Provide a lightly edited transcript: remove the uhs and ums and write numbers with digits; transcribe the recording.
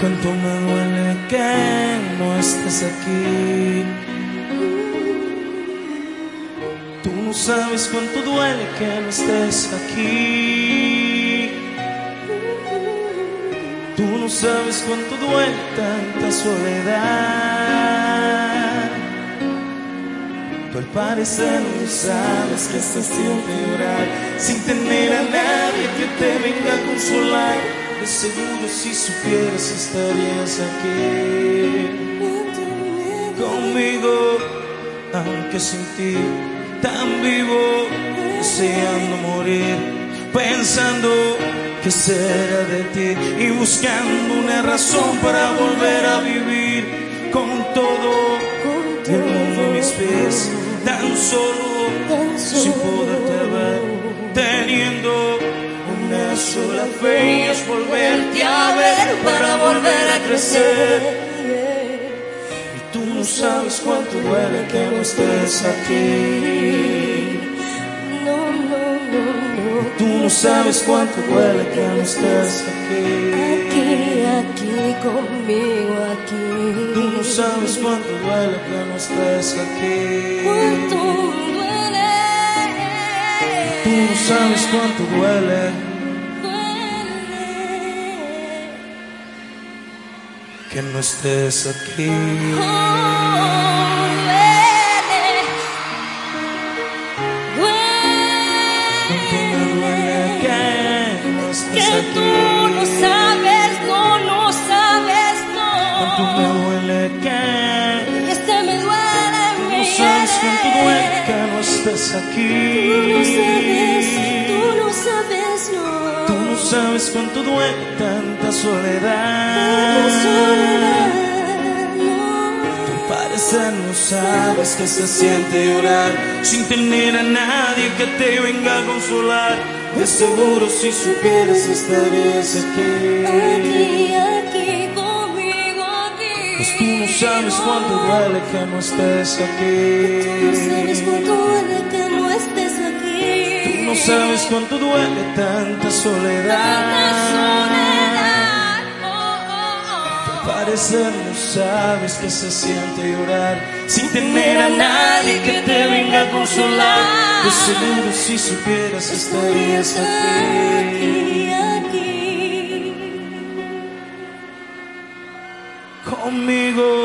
Cuánto me duele que no estés aquí. Tú no sabes cuánto duele que no estés aquí. Tú no sabes cuánto duele tanta soledad. Tú al parecer no sabes que se siente llorar sin tener a nadie que te venga a consolar. De seguro si supieras estarías aquí conmigo, aunque sin ti tan vivo, deseando morir, pensando qué será de ti y buscando una razón para volver a vivir con todo el mundo a mis pies, tan solo sin poderte ver, teniendo una sola fe y es volverte a ver para volver a crecer. Y tú no sabes cuánto duele que no estés aquí. Tú no sabes cuánto duele que no estés aquí. Aquí conmigo, aquí. Tú no sabes cuánto duele que no estés aquí. Cuánto duele. Tú no sabes cuánto duele que no estés aquí. Que tú no sabes, no sabes, no. Cuánto me duele que me duele, tú no sabes cuánto duele que no estés aquí. Tú no sabes, no. Tú no sabes cuánto duele tanta soledad. Tú al parecer no sabes que se siente llorar sin tener a nadie que te venga a consolar. De seguro si supieras estarías aquí. Aquí conmigo, aquí. Pues tú no sabes cuánto duele que no estés aquí. Tú no sabes cuánto duele que no estés aquí. Tú no sabes cuánto duele tanta soledad. Al parecer no sabes que se siente llorar sin tener a nadie que te venga a consolar. De seguro si supieras estarías aquí conmigo.